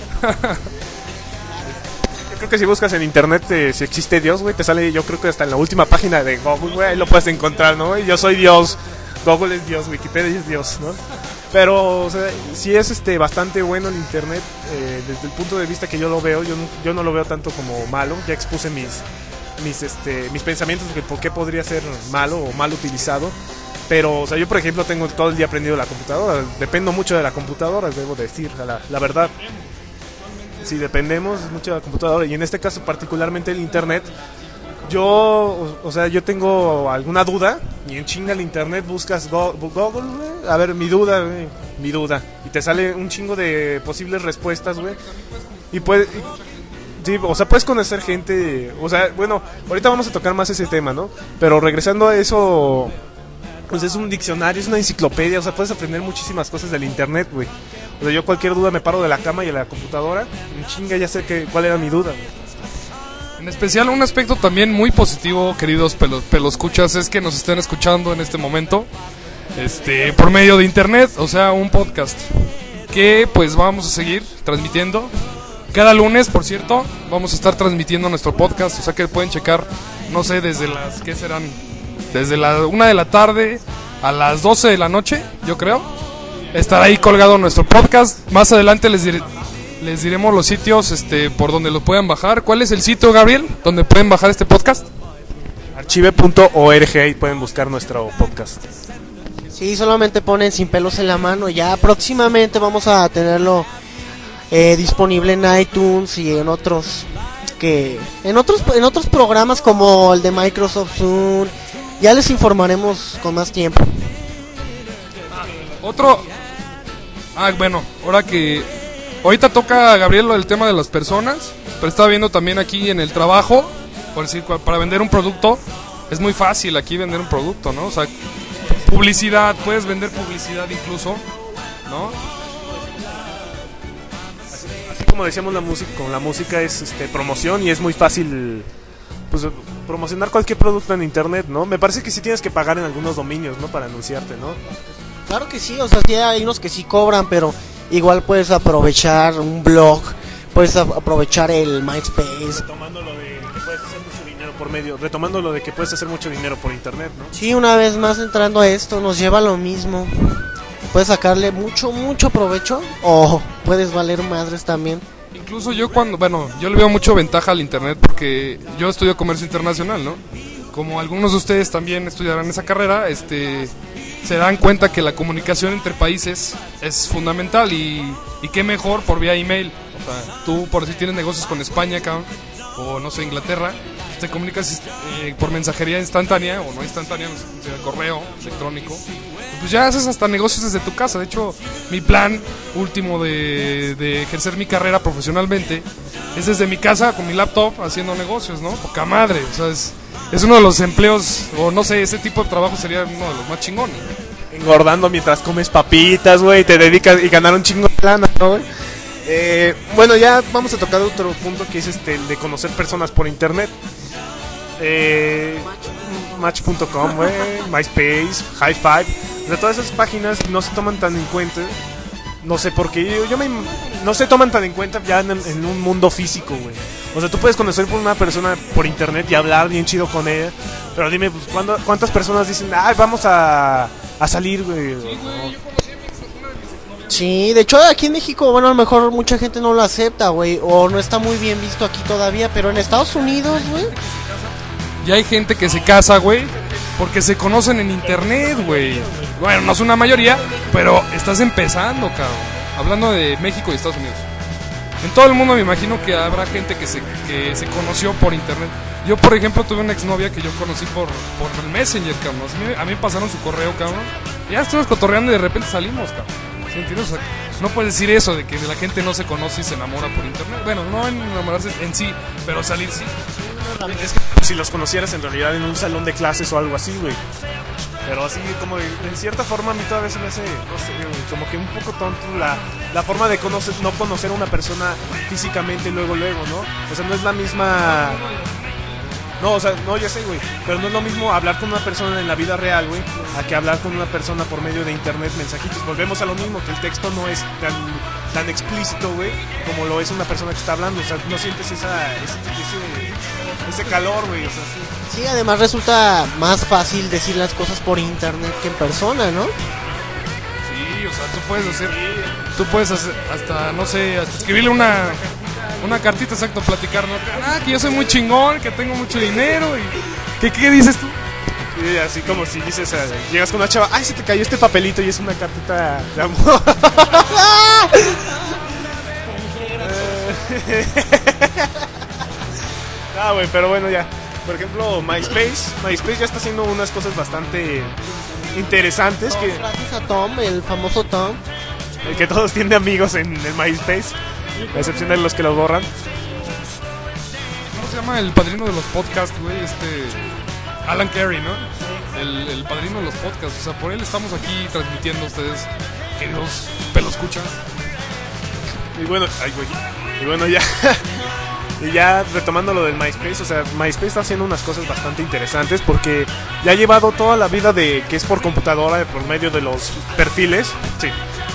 Yo creo que si buscas en internet eh, si existe Dios, güey, te sale, yo creo que hasta en la última página de Google, güey, ahí lo puedes encontrar, ¿no? Yo soy Dios, Google es Dios, Wikipedia es Dios, ¿no? Pero, o sea, sí es este bastante bueno el internet, eh, desde el punto de vista que yo lo veo. Yo no, yo no lo veo tanto como malo. Ya expuse mis mis este mis pensamientos de por qué podría ser malo o mal utilizado. Pero, o sea, yo por ejemplo tengo todo el día aprendido la computadora. Dependo mucho de la computadora, debo decir, la, la verdad. Sí, dependemos mucho de la computadora, y en este caso particularmente el internet. Yo, o, o sea, yo tengo alguna duda y en chinga el internet buscas go, Google, güey, a ver, mi duda, güey, mi duda, y te sale un chingo de posibles respuestas, güey, y puedes, y, sí, o sea, puedes conocer gente, o sea, bueno, ahorita vamos a tocar más ese tema, ¿no? Pero regresando a eso, pues es un diccionario, es una enciclopedia, o sea, puedes aprender muchísimas cosas del internet, güey. O sea, yo cualquier duda me paro de la cama y a la computadora, en chinga ya sé que, cuál era mi duda, güey.
En especial, un aspecto también muy positivo, queridos pelos, peloscuchas, es que nos estén escuchando en este momento, este, por medio de internet, o sea, un podcast, que pues vamos a seguir transmitiendo. Cada lunes, por cierto, vamos a estar transmitiendo nuestro podcast, o sea que pueden checar, no sé, desde las, ¿qué serán? Desde la una de la tarde a las doce de la noche, yo creo. Estará ahí colgado nuestro podcast. Más adelante les diré... Les diremos los sitios este, por donde lo puedan bajar. ¿Cuál es el sitio, Gabriel, donde pueden bajar este podcast?
archive punto org, ahí pueden buscar nuestro podcast.
Sí, solamente ponen Sin Pelos en la Mano. Ya próximamente vamos a tenerlo eh, disponible en iTunes y en otros que en otros en otros programas como el de Microsoft Zoom. Ya les informaremos con más tiempo.
Otro... Ah, bueno, ahora que... Ahorita toca a Gabriel el tema de las personas, pero estaba viendo también aquí en el trabajo, por decir, para vender un producto, es muy fácil aquí vender un producto, ¿no? O sea, publicidad, puedes vender publicidad incluso, ¿no?
Así, así como decíamos, la música, con la música es este, promoción, y es muy fácil, pues, promocionar cualquier producto en internet, ¿no? Me parece que sí tienes que pagar en algunos dominios, ¿no? Para anunciarte, ¿no?
Claro que sí, o sea, sí hay unos que sí cobran, pero igual puedes aprovechar un blog, puedes aprovechar el MySpace.
Retomando lo de que puedes hacer mucho dinero por medio, retomando lo de que puedes hacer mucho dinero por internet, ¿no?
Sí, una vez más entrando a esto, nos lleva a lo mismo. Puedes sacarle mucho, mucho provecho, o puedes valer madres también.
Incluso yo cuando, bueno, yo le veo mucho ventaja al internet porque yo estudio comercio internacional, ¿no? Como algunos de ustedes también estudiarán esa carrera, este... se dan cuenta que la comunicación entre países es fundamental y, y qué mejor por vía email. O sea, tú por si tienes negocios con España, cabrón, o no sé, Inglaterra, te comunicas eh, por mensajería instantánea o no instantánea, no sé, correo electrónico. Pues ya haces hasta negocios desde tu casa. De hecho, mi plan último de, de ejercer mi carrera profesionalmente es desde mi casa con mi laptop haciendo negocios, ¿no? Poca madre, o sea, es, es uno de los empleos, o no sé, ese tipo de trabajo sería uno de los más chingones.
Engordando mientras comes papitas, güey, te dedicas y ganar un chingo de plana, ¿no, güey? Eh, bueno, ya vamos a tocar otro punto que es este, el de conocer personas por internet. Eh, Match punto com, güey, MySpace, High Five, de todas esas páginas no se toman tan en cuenta. No sé por qué, yo, yo me, no se toman tan en cuenta ya en, en un mundo físico, güey. O sea, tú puedes conocer por una persona por internet y hablar bien chido con ella, pero dime, pues, ¿cuándo, ¿cuántas personas dicen, ay, vamos a, a salir, güey?
Sí, de hecho aquí en México, bueno, a lo mejor mucha gente no lo acepta, güey, o no está muy bien visto aquí todavía, pero en Estados Unidos, güey.
Y hay gente que se casa, güey, porque se conocen en internet, güey. Bueno, no es una mayoría, pero estás empezando, cabrón. Hablando de México y Estados Unidos. En todo el mundo me imagino que habrá gente que se, que se conoció por internet. Yo, por ejemplo, tuve una exnovia que yo conocí por, por el Messenger, cabrón. A mí, a mí me pasaron su correo, cabrón. Y ya estuvimos cotorreando y de repente salimos, cabrón. ¿Sí entiendes? O sea, no puedes decir eso de que la gente no se conoce y se enamora por internet. Bueno, no en enamorarse en sí, pero salir sí.
Es que si los conocieras en realidad en un salón de clases o algo así, güey. Pero así como de, en cierta forma a mí todavía se me hace, no sé, güey, como que un poco tonto la, la forma de conocer, no conocer a una persona físicamente luego, luego, ¿no? O sea, no es la misma... No, o sea, no, ya sé, güey, pero no es lo mismo hablar con una persona en la vida real, güey, a que hablar con una persona por medio de internet, mensajitos. Volvemos a lo mismo, que el texto no es tan, tan explícito, güey, como lo es una persona que está hablando. O sea, no sientes esa, ese, ese, ese calor, güey, o sea, sí.
Sí, además resulta más fácil decir las cosas por internet que en persona, ¿no?
Sí, o sea, tú puedes hacer, tú puedes hacer hasta, no sé, hasta escribirle una... Una cartita, exacto, platicar, ¿no? Ah, que yo soy muy chingón, que tengo mucho dinero y... ¿Qué, qué dices tú?
Sí, así como si dices, uh, llegas con una chava, ay, se te cayó este papelito y es una cartita de amor. Ah, güey, pero bueno, ya. Por ejemplo, MySpace. MySpace ya está haciendo unas cosas bastante interesantes.
No,
que
gracias a Tom, el famoso Tom.
El que todos tienen amigos en el MySpace. A excepción de los que los borran.
¿Cómo se llama el padrino de los podcasts, güey? Este... Alan Carey, ¿no? El, el padrino de los podcasts. O sea, por él estamos aquí transmitiendo a ustedes, queridos peloscuchas.
Y bueno, ay, güey. Y bueno, ya... Y ya retomando lo del MySpace, o sea, MySpace está haciendo unas cosas bastante interesantes porque ya ha llevado toda la vida de que es por computadora, por medio de los perfiles. Sí.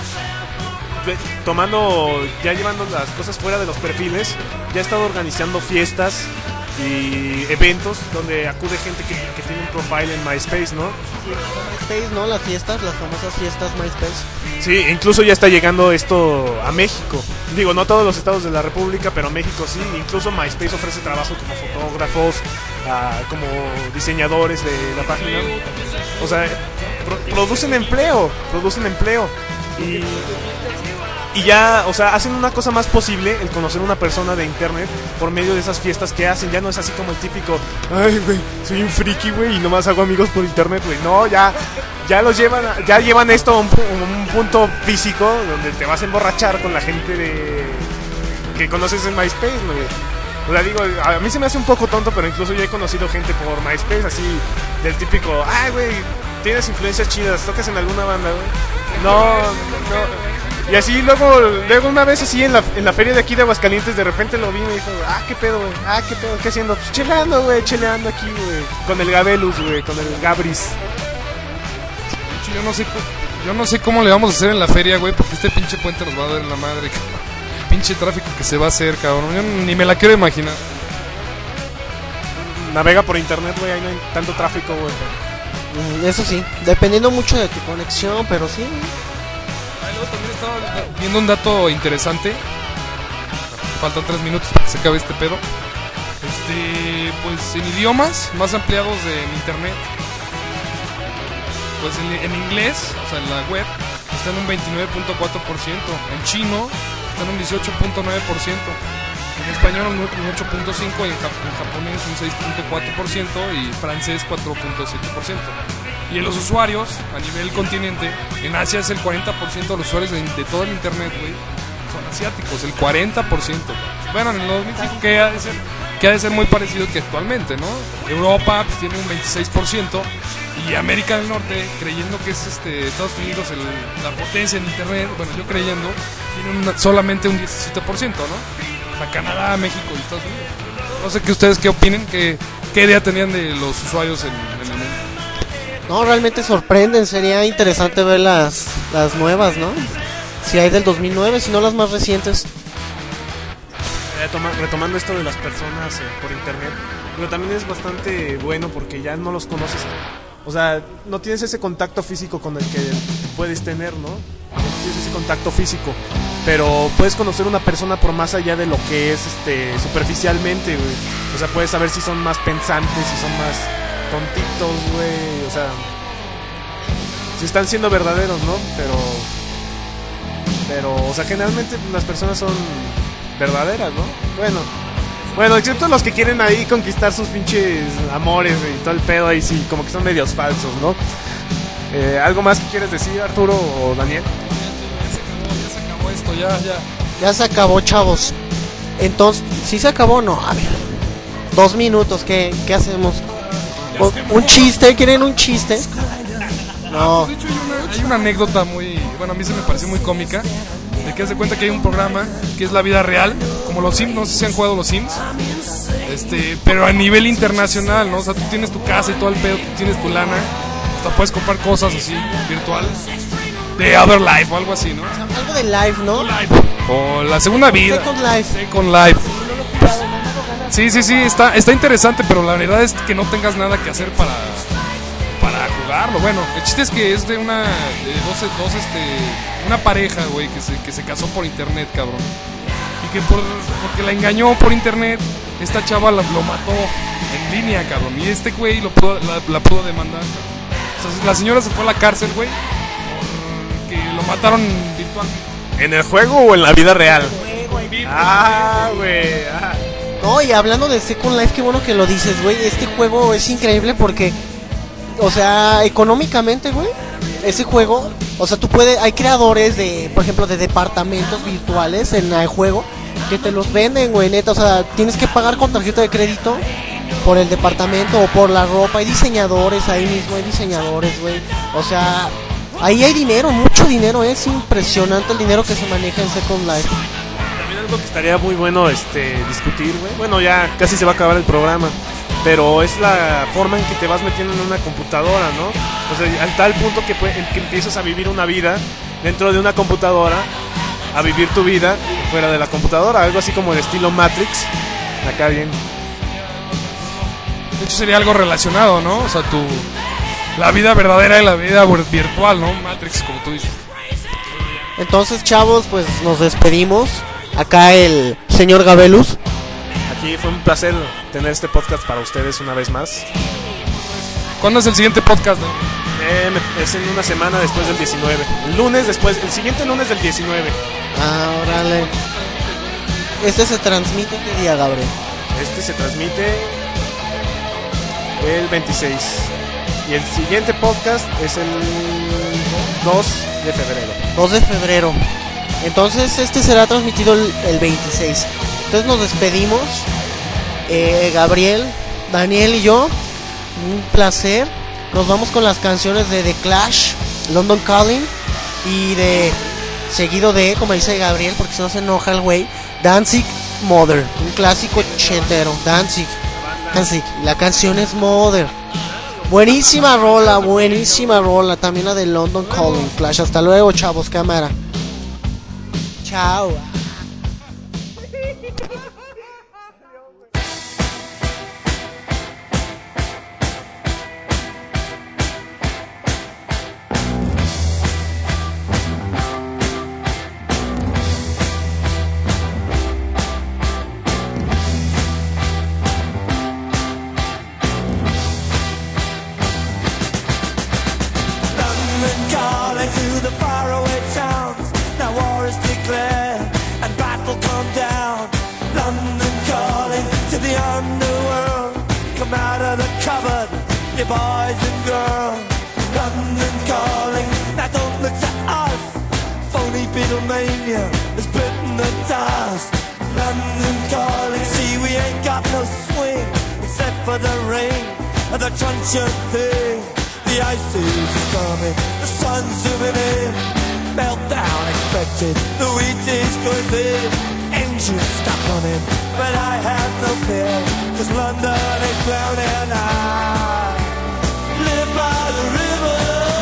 Tomando, ya llevando las cosas fuera de los perfiles, ya ha estado organizando fiestas y eventos donde acude gente que, que tiene un profile en MySpace, ¿no?
MySpace, ¿no? Las fiestas, las famosas fiestas MySpace.
Sí, incluso ya está llegando esto a México. Digo, no a todos los estados de la República, pero a México sí. Incluso MySpace ofrece trabajo como fotógrafos, uh, como diseñadores de la página. O sea, pro producen empleo, producen empleo. Y... Y ya, o sea, hacen una cosa más posible, el conocer a una persona de internet por medio de esas fiestas que hacen. Ya no es así como el típico, ay, güey, soy un friki, güey, y nomás hago amigos por internet, güey. No, ya, ya los llevan, a, ya llevan esto a un, un punto físico donde te vas a emborrachar con la gente de que conoces en MySpace, güey. O sea, digo, a mí se me hace un poco tonto, pero incluso yo he conocido gente por MySpace, así, del típico, ay, güey, tienes influencias chidas, tocas en alguna banda, güey. No, no. Y así luego, luego una vez así en la, en la feria de aquí de Aguascalientes, de repente lo vi y me dijo, ah, qué pedo, güey, ah, qué pedo, ¿qué haciendo? Pues cheleando, güey, cheleando aquí, güey, con el Gabelus, güey, con el Gabris.
Yo no sé, yo no sé cómo le vamos a hacer en la feria, güey, porque este pinche puente nos va a dar en la madre, cabrón. Pinche tráfico que se va a hacer, cabrón, yo ni me la quiero imaginar.
Navega por internet, güey, ahí no hay tanto tráfico, güey.
Mm, eso sí, dependiendo mucho de tu conexión, pero sí.
También estaba viendo un dato interesante. Faltan tres minutos para que se acabe este pedo. Este, pues en idiomas más ampliados de en internet, pues en, en inglés, o sea, en la web, está en un veintinueve punto cuatro por ciento. En chino está en un dieciocho punto nueve por ciento. En español un ocho punto cinco por ciento y en, jap- en japonés un seis punto cuatro por ciento y francés cuatro punto siete por ciento. Y en los usuarios, a nivel continente, en Asia es el cuarenta por ciento de los usuarios de, de todo el internet, güey, son asiáticos, el cuarenta por ciento. Bueno, en el dos mil cinco que ha de ser, que ha de ser muy parecido que actualmente, ¿no? Europa pues, tiene un veintiséis por ciento y América del Norte, creyendo que es este Estados Unidos el, la potencia en internet, bueno, yo creyendo, tiene una, solamente un diecisiete por ciento, ¿no? O sea, Canadá, México y Estados Unidos. No sé qué ustedes qué opinen, qué, qué idea tenían de los usuarios en, en el mundo.
No, realmente sorprenden. Sería interesante ver las, las nuevas, ¿no? Si hay del dos mil nueve, si no las más recientes.
Eh, toma- retomando esto de las personas eh, por internet, pero también es bastante bueno porque ya no los conoces. O sea, no tienes ese contacto físico con el que puedes tener, ¿no? No tienes ese contacto físico, pero puedes conocer una persona por más allá de lo que es este superficialmente, güey. O sea, puedes saber si son más pensantes, si son más tontitos, güey. O sea, si están siendo verdaderos, ¿no? Pero, pero, o sea, generalmente las personas son verdaderas, ¿no? Bueno, bueno, excepto los que quieren ahí conquistar sus pinches amores y todo el pedo ahí sí, como que son medios falsos, ¿no? Eh, ¿Algo más que quieres decir, Arturo o Daniel?
Ya se acabó esto, ya, ya.
Ya se acabó, chavos. Entonces, ¿sí se acabó o no? A ver, dos minutos, ¿qué, qué hacemos? O- ¿Un chiste? ¿Quieren un chiste? No.
De hecho, hay una, hay una anécdota muy, bueno, a mí se me pareció muy cómica, de que hace cuenta que hay un programa que es la vida real, como los Sims, no sé si han jugado los Sims, este, pero a nivel internacional, ¿no? O sea, tú tienes tu casa y todo el pedo, tú tienes tu lana, hasta puedes comprar cosas así, virtual, de Other Life o algo así, ¿no?
Algo de live, ¿no?
O la segunda vida.
Second Life.
Second Life. Sí, sí, sí, está, está interesante, pero la verdad es que no tengas nada que hacer para, para jugarlo. Bueno, el chiste es que es de una, de dos, dos, este, una pareja, güey, que se, que se casó por internet, cabrón. Y que por, porque la engañó por internet, esta chava la, lo mató en línea, cabrón. Y este güey lo pudo, la, la pudo demandar. O sea, la señora se fue a la cárcel, güey, porque lo mataron virtualmente.
¿En el juego o en la vida real? Ah, güey. Ah.
No, y hablando de Second Life, qué bueno que lo dices, güey. Este juego es increíble porque, o sea, económicamente, güey, ese juego, o sea, tú puedes, hay creadores de, por ejemplo, de departamentos virtuales en el juego que te los venden, güey, neta. O sea, tienes que pagar con tarjeta de crédito por el departamento o por la ropa. Hay diseñadores ahí mismo, hay diseñadores, güey. O sea, ahí hay dinero, mucho dinero. Es impresionante el dinero que se maneja en Second Life.
También algo que estaría muy bueno este discutir, güey. Bueno, ya casi se va a acabar el programa, pero es la forma en que te vas metiendo en una computadora, ¿no? O sea, al tal punto que, pue- que empiezas a vivir una vida dentro de una computadora, a vivir tu vida fuera de la computadora, algo así como el estilo Matrix. Acá bien.
De hecho sería algo relacionado, ¿no? O sea, tu la vida verdadera y la vida vir- virtual, ¿no? Matrix, como tú dices.
Entonces, chavos, pues nos despedimos. Acá el señor Gabelus.
Aquí fue un placer tener este podcast para ustedes una vez más.
¿Cuándo es el siguiente podcast, no?
Eh, me- es en una semana después del diecinueve. El lunes después, el siguiente lunes del diecinueve.
Ah, órale. Este se transmite qué día, Gabriel.
Este se transmite el veintiséis. Y el siguiente podcast es el dos de febrero.
dos de febrero. Entonces este será transmitido el, el veintiséis. Entonces nos despedimos. Eh, Gabriel, Daniel y yo. Un placer. Nos vamos con las canciones de The Clash, London Calling. Y de seguido de, como dice Gabriel, porque si no se enoja el güey, Danzig Mother. Un clásico ochentero. Danzig. Danzig. La canción es Mother. Buenísima rola, buenísima rola. También la de London Calling, Clash. Hasta luego, chavos, cámara. Chao.
you boys and girls. London calling, now don't look to us. Phony Beatlemania has bitten the dust. London calling, see we ain't got no swing except for the rain and the truncheon thing. The ice age is coming, the sun's zooming in. Meltdown expected, the wheat is going thin. Engines stop running, but I have no fear, cause London is drowning. I live by the river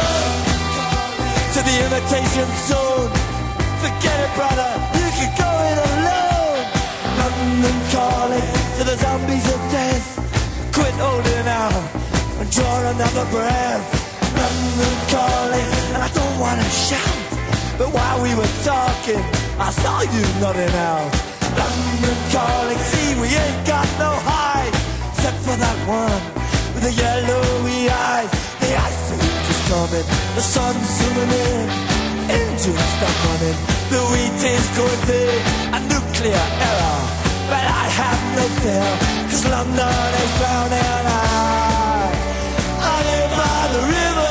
to the imitation zone. Forget it, brother, you can go it alone. London calling to the zombies of death. Quit holding out and draw another breath. London calling, and I don't wanna shout, but while we were talking, I saw you nodding out. London calling, see we ain't got no hide, except for that one with the yellowy eyes. The ice age is coming, the sun's zooming in. Engines stop running, the wheat is going thin. A nuclear error, but I have no fear, cause London is drowning. I, I live by the river.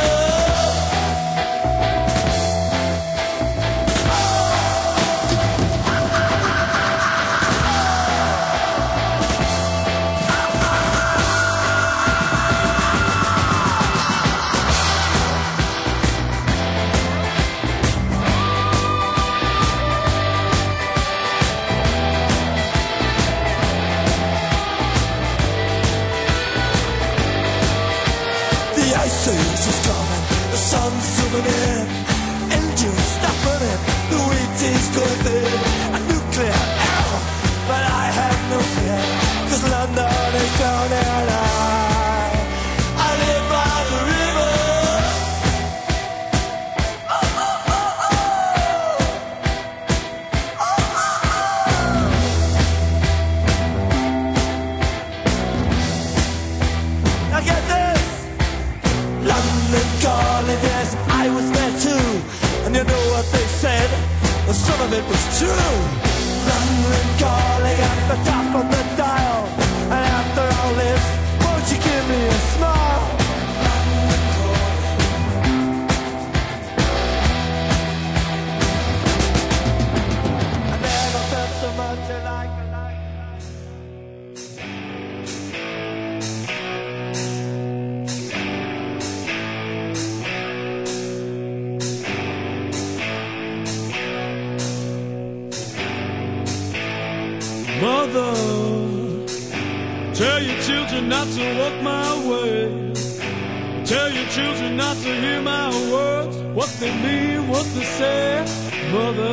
Zooming in, engines stop running, the wheat is going thin. A nuclear error, but I have no fear, cause London is drowning. I, I live by the river. Oh, oh, oh, oh. Oh, oh. Now get this. London calling, yes, I was there too. And you know what they said? Well, some of it was true. London calling at the top of the dial. And after all this, won't you give me a smile? London calling. I never felt so much like a life.
Mother, tell your children not to walk my way. Tell your children not to hear my words, what they mean, what they say. Mother,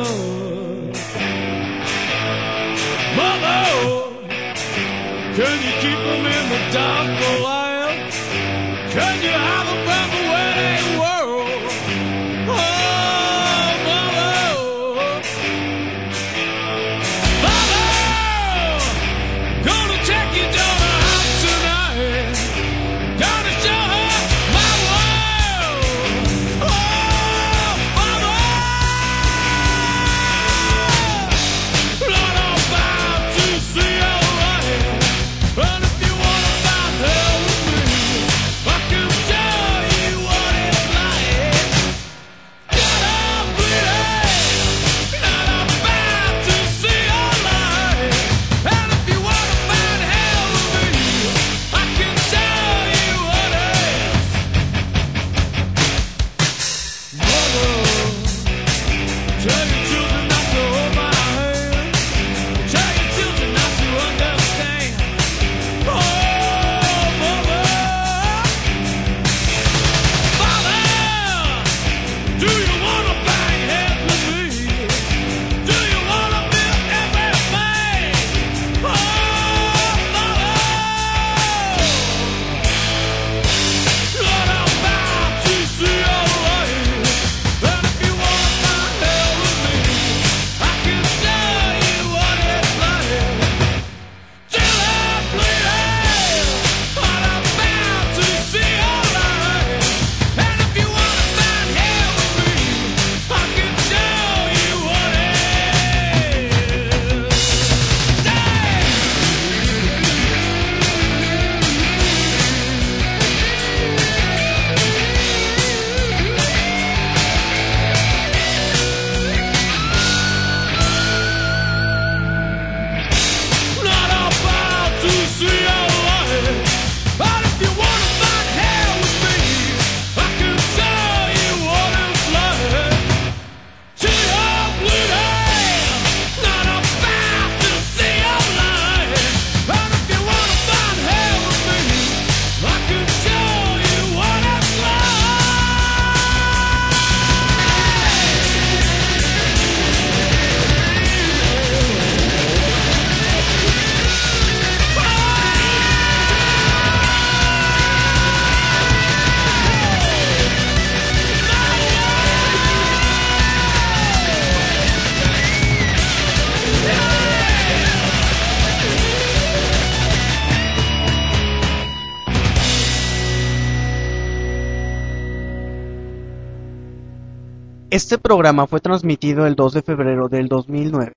Mother, can you keep them in the dark for a while? Can you hide them from the wedding world? Oh, Mother, Mother, gonna take your daughter out tonight. Gonna show her my world. Oh, Mother,
Este programa fue transmitido el dos de febrero del dos mil nueve.